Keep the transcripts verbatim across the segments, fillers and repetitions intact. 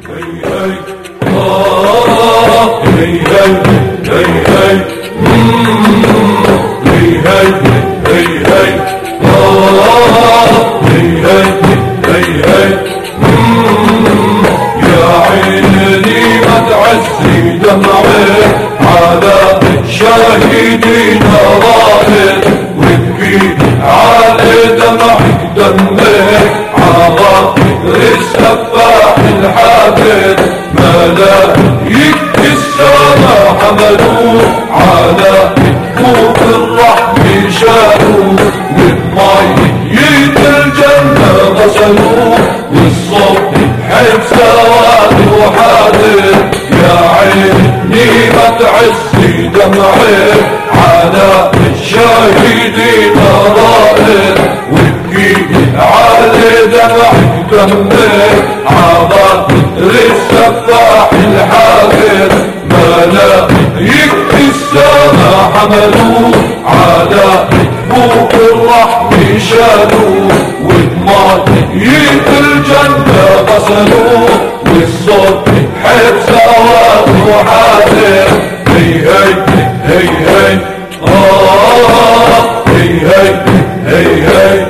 شاهدين رايد وابكي على دمعك دمك عواطف السفاح الحافظ ملايك السما حملوه على كفوف الرحم شالوه وبمية الجنة غسلوه والصوت حب سواد وحادث يا عيني ما تعزي دمعك على الشاهدين رائد وابكي على دمعك دمك عواطف السفاح الحافظ ملايك السما حملوه على كفوف الرحم شالوه وبمية الجنة غسلوه والصوت حب سواد وحادث هي هي هي هي آه هي هي هي هي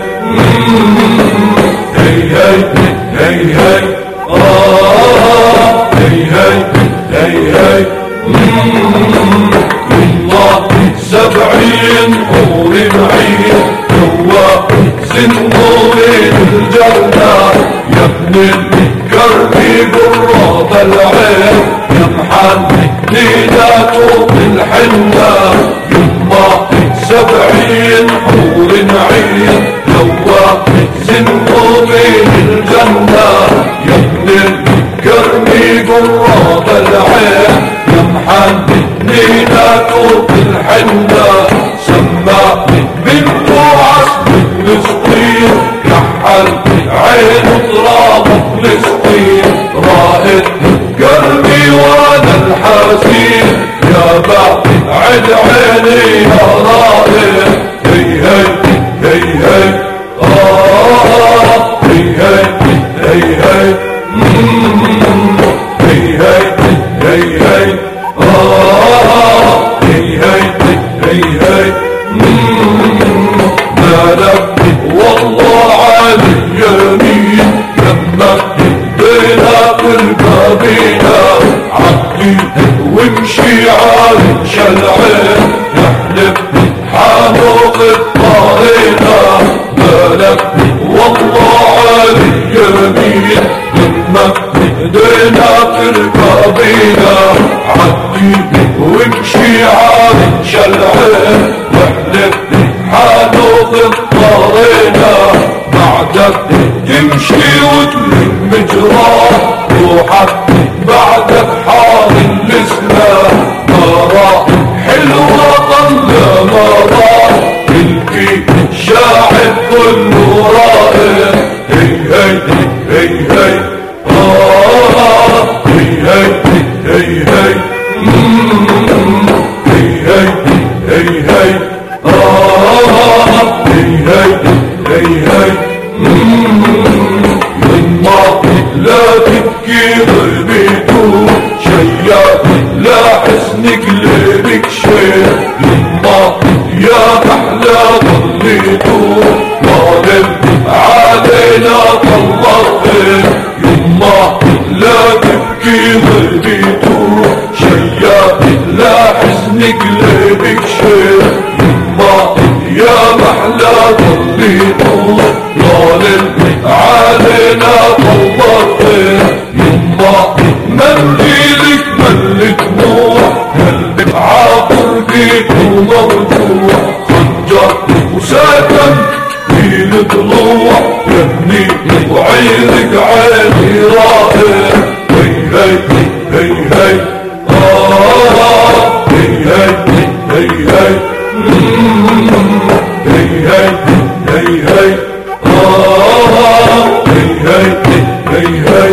هي هي هي هي آه هي هي هي هي والله سبعين حور عين هو سنور الجنة يا ابن الكرم قرة العين يا محني لا فوق الحنة يما سبعين حور عين هو سنور الجنة يا ابن الكرم قرة العين يا محني لا فوق الحنة سما بنت عصب فلسطين كحل عين تراب فلسطين رائد قلبي وانا الحزين يا بعد عيني يا رائد هي هي هي هي آه هي هي هي هي هي هي هي هي آه هي هي هي هي مالك والله علي يمين يمك بينا في القبيلة عدي وامشي على شلعين يحلف حانوق الطريقة مالك والله علي يمين يمك بينا في القبيلة عدي وامشي على شلعين يحلف حانوق الطريقة بعدك تمشي وتلم جراه روحك بعدك حار الاسلام مرة حلوة طلة مرة تلقي شاعر كله رائع هي هي هي هي آه هي هي هي هي هي هي هي آه هي هي هي هي يما لا تبكي غربته شياك لا حسنك لبك شيء يما يا محلى ضليته ظالم علينا طلقت يما لا تبكي غربته شياك لا حسنك لبك شيء يما يا محلى ضليته ظالم علينا طلقت يما منديلك ملت نور قلبك عاطر بيك ومرجوع خنجر وساكن في الضلوع يبني وعينك عيني رائع هي هي هي هي آه هي هي هي هي هي هي هي هي آه هي هي هي هي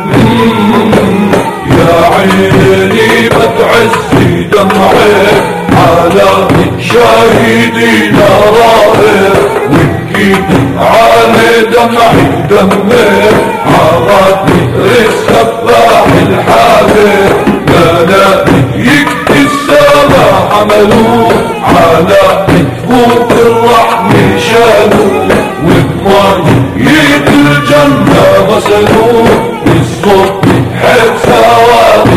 يا عيني ما تعزي دمعك على شاهدين رائع وابكي على دمعك دمك عواطف السفاح لما غسلوه الصبح حب سواد